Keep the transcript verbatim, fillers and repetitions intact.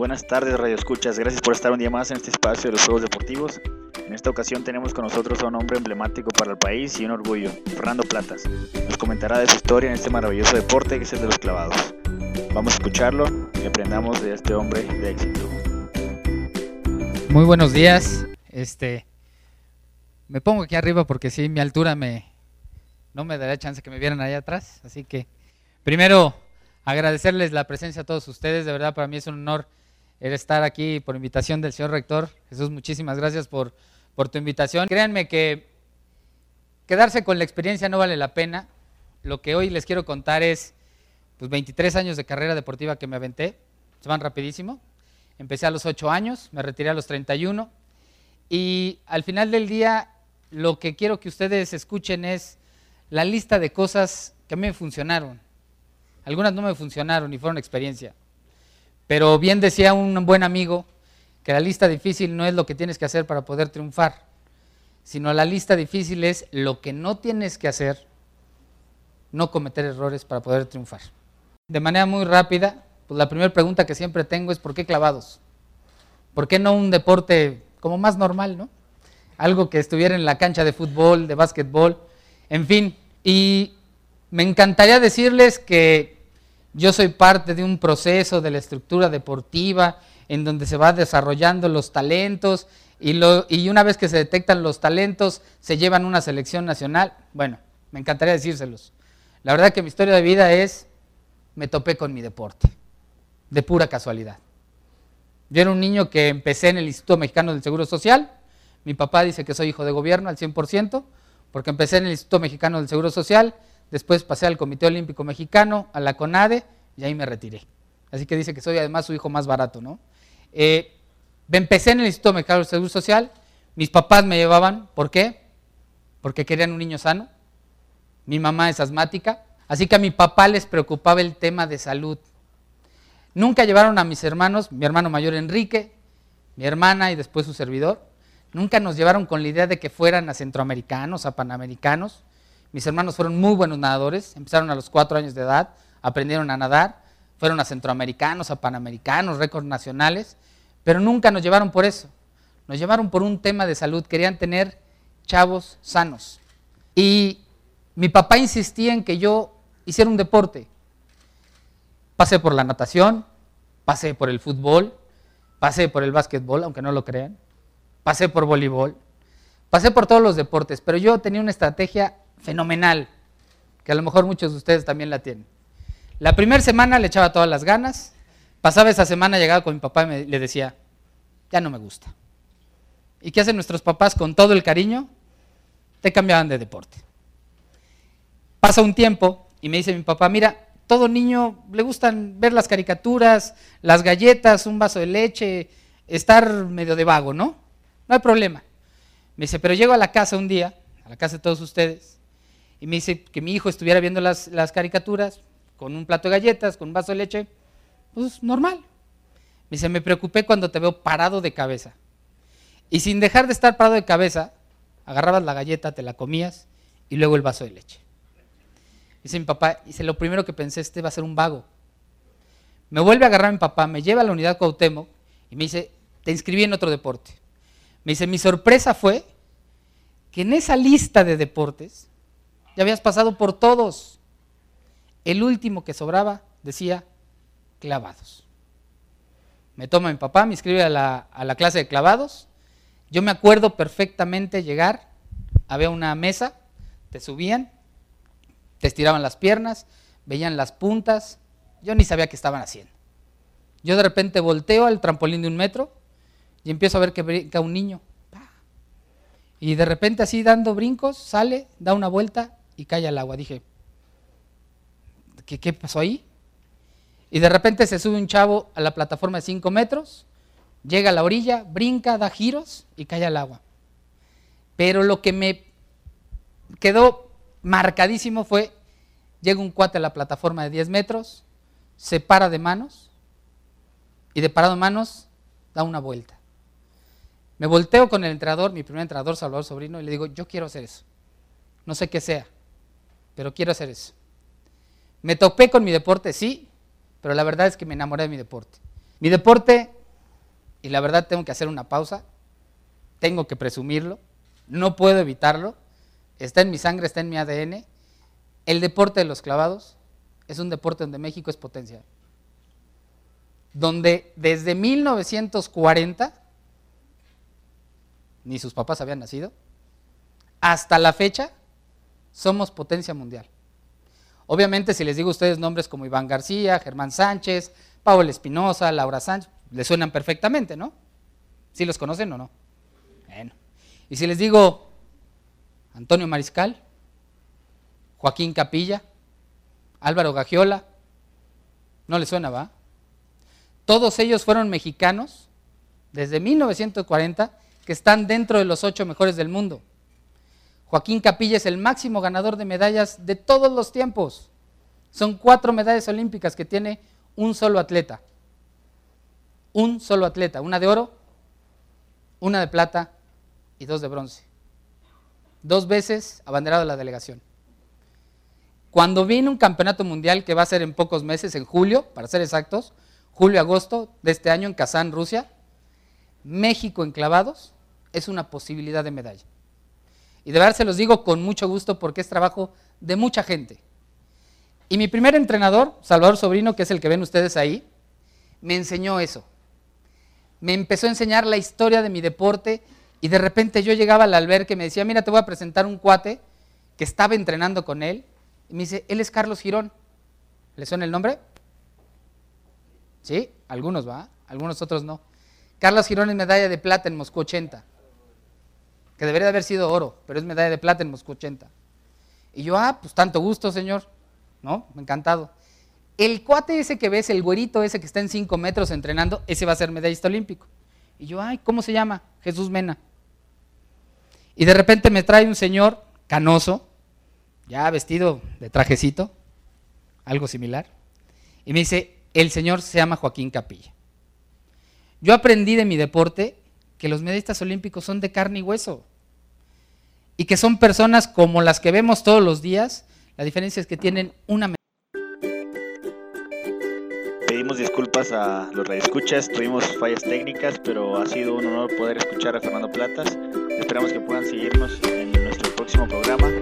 Buenas tardes, Radio Escuchas. Gracias por estar un día más en este espacio de los Juegos Deportivos. En esta ocasión tenemos con nosotros a un hombre emblemático para el país y un orgullo, Fernando Platas. Nos comentará de su historia en este maravilloso deporte que es el de los clavados. Vamos a escucharlo y aprendamos de este hombre de éxito. Muy buenos días. Este, me pongo aquí arriba porque sí, mi altura me, no me daría chance que me vieran allá atrás. Así que, primero, agradecerles la presencia a todos ustedes. De verdad, para mí es un honor el estar aquí por invitación del señor rector. Jesús, muchísimas gracias por, por tu invitación. Créanme que quedarse con la experiencia no vale la pena. Lo que hoy les quiero contar es pues, veintitrés años de carrera deportiva que me aventé. Se van rapidísimo. Empecé a los ocho años, me retiré a los treinta y uno. Y al final del día, lo que quiero que ustedes escuchen es la lista de cosas que a mí me funcionaron. Algunas no me funcionaron y fueron experiencia. Pero bien decía un buen amigo que la lista difícil no es lo que tienes que hacer para poder triunfar, sino la lista difícil es lo que no tienes que hacer, no cometer errores para poder triunfar. De manera muy rápida, pues la primera pregunta que siempre tengo es ¿por qué clavados? ¿Por qué no un deporte como más normal, no? Algo que estuviera en la cancha de fútbol, de básquetbol, en fin. Y me encantaría decirles que yo soy parte de un proceso de la estructura deportiva en donde se va desarrollando los talentos y, lo, y una vez que se detectan los talentos se llevan a una selección nacional. Bueno, me encantaría decírselos. La verdad que mi historia de vida es, me topé con mi deporte, de pura casualidad. Yo era un niño que empecé en el Instituto Mexicano del Seguro Social. Mi papá dice que soy hijo de gobierno al cien por ciento, porque empecé en el Instituto Mexicano del Seguro Social. Después pasé al Comité Olímpico Mexicano, a la CONADE, y ahí me retiré. Así que dice que soy además su hijo más barato, ¿no? Eh, empecé en el Instituto Mexicano del Seguro Social, mis papás me llevaban, ¿por qué? Porque querían un niño sano. Mi mamá es asmática, así que a mi papá les preocupaba el tema de salud. Nunca llevaron a mis hermanos, mi hermano mayor Enrique, mi hermana y después su servidor, nunca nos llevaron con la idea de que fueran a centroamericanos, a panamericanos. Mis hermanos fueron muy buenos nadadores, empezaron a los cuatro años de edad, aprendieron a nadar, fueron a centroamericanos, a panamericanos, récords nacionales, pero nunca nos llevaron por eso, nos llevaron por un tema de salud, querían tener chavos sanos. Y mi papá insistía en que yo hiciera un deporte. Pasé por la natación, pasé por el fútbol, pasé por el básquetbol, aunque no lo crean, pasé por voleibol, pasé por todos los deportes, pero yo tenía una estrategia fenomenal, que a lo mejor muchos de ustedes también la tienen. La primera semana le echaba todas las ganas, pasaba esa semana, llegaba con mi papá y me, le decía, ya no me gusta. ¿Y qué hacen nuestros papás con todo el cariño? Te cambiaban de deporte. Pasa un tiempo y me dice mi papá, mira, todo niño le gustan ver las caricaturas, las galletas, un vaso de leche, estar medio de vago, ¿no? No hay problema. Me dice, pero llego a la casa un día, a la casa de todos ustedes, y me dice que mi hijo estuviera viendo las, las caricaturas con un plato de galletas, con un vaso de leche, pues normal. Me dice, me preocupé cuando te veo parado de cabeza. Y sin dejar de estar parado de cabeza, agarrabas la galleta, te la comías, y luego el vaso de leche. Dice mi papá, dice, lo primero que pensé, este va a ser un vago. Me vuelve a agarrar mi papá, me lleva a la unidad Cuauhtémoc, y me dice, te inscribí en otro deporte. Me dice, mi sorpresa fue que en esa lista de deportes ya habías pasado por todos. El último que sobraba decía clavados. Me toma mi papá, me inscribe a la, a la clase de clavados. Yo me acuerdo perfectamente llegar, había una mesa, te subían, te estiraban las piernas, veían las puntas, yo ni sabía qué estaban haciendo. Yo de repente volteo al trampolín de un metro y empiezo a ver que brinca un niño. Y de repente así dando brincos, sale, da una vuelta y cae al agua. Dije, ¿qué, qué pasó ahí? Y de repente se sube un chavo a la plataforma de cinco metros, llega a la orilla, brinca, da giros y cae al agua. Pero lo que me quedó marcadísimo fue, llega un cuate a la plataforma de diez metros, se para de manos y de parado de manos da una vuelta. Me volteo con el entrenador, mi primer entrenador, Salvador Sobrino, y le digo, yo quiero hacer eso. No sé qué sea, pero quiero hacer eso. Me topé con mi deporte, sí, pero la verdad es que me enamoré de mi deporte. Mi deporte, y la verdad tengo que hacer una pausa, tengo que presumirlo, no puedo evitarlo, está en mi sangre, está en mi A D N. El deporte de los clavados es un deporte donde México es potencia. Donde desde mil novecientos cuarenta, ni sus papás habían nacido, hasta la fecha, somos potencia mundial. Obviamente, si les digo a ustedes nombres como Iván García, Germán Sánchez, Pablo Espinosa, Laura Sánchez, les suenan perfectamente, ¿no? ¿Sí los conocen o no? Bueno. Y si les digo Antonio Mariscal, Joaquín Capilla, Álvaro Gagiola, ¿no les suena, va? Todos ellos fueron mexicanos desde mil novecientos cuarenta que están dentro de los ocho mejores del mundo. Joaquín Capilla es el máximo ganador de medallas de todos los tiempos. Son cuatro medallas olímpicas que tiene un solo atleta. Un solo atleta, una de oro, una de plata y dos de bronce. Dos veces abanderado de la delegación. Cuando viene un campeonato mundial que va a ser en pocos meses, en julio, para ser exactos, julio-agosto de este año en Kazán, Rusia, México en clavados es una posibilidad de medalla. Y de verdad se los digo con mucho gusto porque es trabajo de mucha gente. Y mi primer entrenador, Salvador Sobrino, que es el que ven ustedes ahí, me enseñó eso. Me empezó a enseñar la historia de mi deporte y de repente yo llegaba al albergue y me decía, mira, te voy a presentar un cuate que estaba entrenando con él. Y me dice, él es Carlos Girón. ¿Le suena el nombre? Sí, algunos va, algunos otros no. Carlos Girón es medalla de plata en Moscú ochenta, que debería de haber sido oro, pero es medalla de plata en Moscú ochenta. Y yo, ah, pues tanto gusto, señor, ¿no? Encantado. El cuate ese que ves, el güerito ese que está en cinco metros entrenando, ese va a ser medallista olímpico. Y yo, ay, ¿cómo se llama? Jesús Mena. Y de repente me trae un señor canoso, ya vestido de trajecito, algo similar, y me dice, el señor se llama Joaquín Capilla. Yo aprendí de mi deporte que los medallistas olímpicos son de carne y hueso y que son personas como las que vemos todos los días. La diferencia es que tienen una... Pedimos disculpas a los radioescuchas, tuvimos fallas técnicas, pero ha sido un honor poder escuchar a Fernando Platas. Esperamos que puedan seguirnos en nuestro próximo programa.